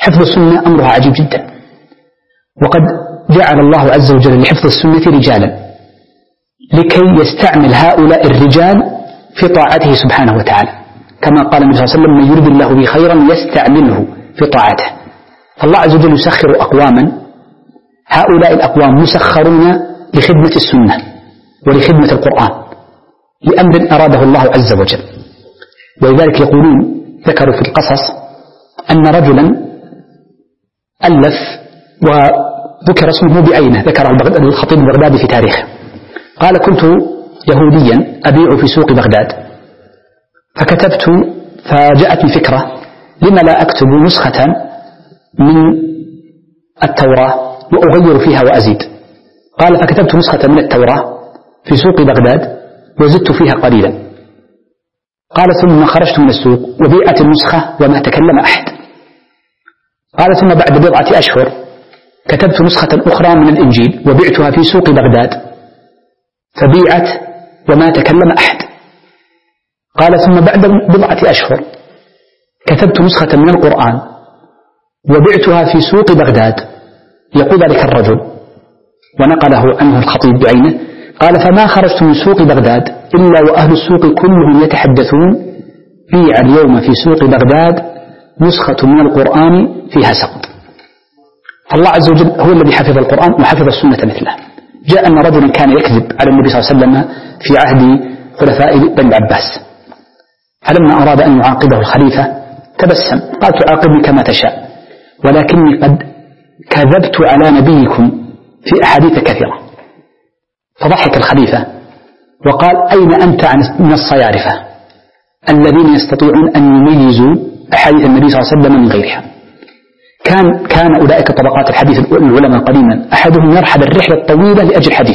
حفظ السنة أمرها عجيب جدا، وقد جعل الله عز وجل لحفظ السنة رجالا لكي يستعمل هؤلاء الرجال في طاعته سبحانه وتعالى، كما قال النبي صلى الله عليه وسلم: من يرد الله به خيرا يستعمله في طاعته. فالله عز وجل يسخر أقواما، هؤلاء الأقوام مسخرون لخدمة السنة ولخدمة القرآن لأمر أراده الله عز وجل. ولذلك يقولون، ذكروا في القصص أن رجلا ألف وذكر اسمه بعينه، ذكره الخطيب البغدادي في تاريخه، قال: كنت يهوديا أبيع في سوق بغداد، فكتبت، فجاءتني فكرة لما لا أكتب نسخة من التوراة وأغير فيها وأزيد. قال: فكتبت نسخة من التوراة في سوق بغداد وزدت فيها قليلا. قال: ثم خرجت من السوق وبيعت النسخة وما تكلم أحد. قال: ثم بعد بضعة أشهر كتبت نسخة أخرى من الإنجيل وبعتها في سوق بغداد فبيعت وما تكلم أحد. قال: ثم بعد بضعة أشهر كتبت نسخة من القرآن وبعتها في سوق بغداد. يقول ذلك الرجل ونقله عنه الخطيب بعينه، قال: فما خرجت من سوق بغداد إلا وأهل السوق كلهم يتحدثون: بيع اليوم في سوق بغداد نسخة من القرآن فيها سقط. فالله عز وجل هو الذي حفظ القرآن وحفظ السنة مثله. جاء أن رجلا كان يكذب على النبي صلى الله عليه وسلم في عهد خلفاء بني العباس، فلما أراد أن يعاقبه الخليفة تبسم، قال: تعاقبني كما تشاء، ولكني قد كذبت على نبيكم في أحاديث كثيرة. فضحك الخليفة وقال: أين أنت من الصيارفة الذين يستطيعون أن يميزوا أحاديث النبي صلى الله عليه وسلم من غيرها؟ كان أولئك طبقات الحديث العلماء قديما، أحدهم يرحل الرحلة الطويلة لأجل حديث.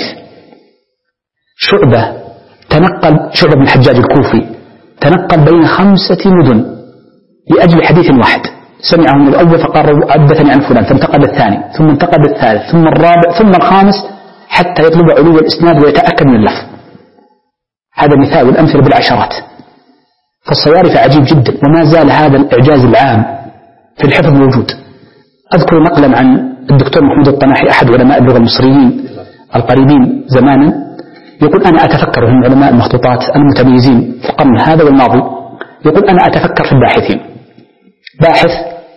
شعبة بن الحجاج الكوفي تنقل بين 5 مدن لأجل حديث واحد، سمعه من الأول فقال: حدثني عن فلان، فانتقل الثاني، ثم انتقل الثالث، ثم الرابع، ثم الخامس، حتى يطلب علو الإسناد ويتأكد من اللفظ. هذا مثال، والأمثلة بالعشرات. فالصيارف عجيب جدا، وما زال هذا الإعجاز العام في الحفظ موجود. أذكر نقلا عن الدكتور محمود الطناحي أحد علماء اللغة المصريين القريبين زمانا، يقول: أنا أتفكر من علماء المخطوطات المتميزين في القرن هذا والماضي، يقول: أنا أتفكر في الباحثين، باحث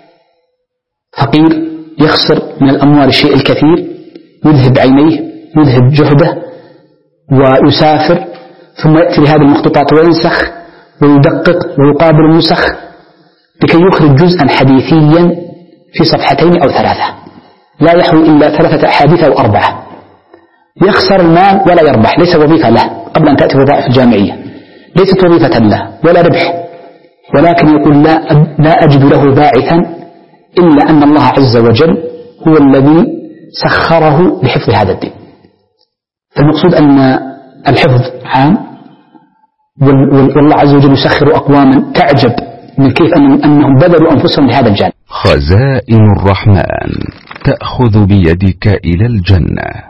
فقير يخسر من الأموال الشيء الكثير، يذهب عينيه، يذهب جهده، ويسافر، ثم يأتي لهذه المخطوطات وينسخ ويدقق ويقابل النسخ لكي يخرج جزءا حديثيا في 2 أو 3، لا يحوي إلا 3 أحاديث أو 4. يخسر المال ولا يربح، ليس وظيفة له قبل أن تأتي الوظائف الجامعية، ليست وظيفة له ولا ربح، ولكن يقول: لا أجد له باعثا إلا أن الله عز وجل هو الذي سخره لحفظ هذا الدين. فالمقصود أن الحفظ عام، والله عز وجل يسخر أقواما تعجب من كيف أنهم بذلوا أنفسهم لهذا الجانب. خزائن الرحمن تأخذ بيدك إلى الجنة.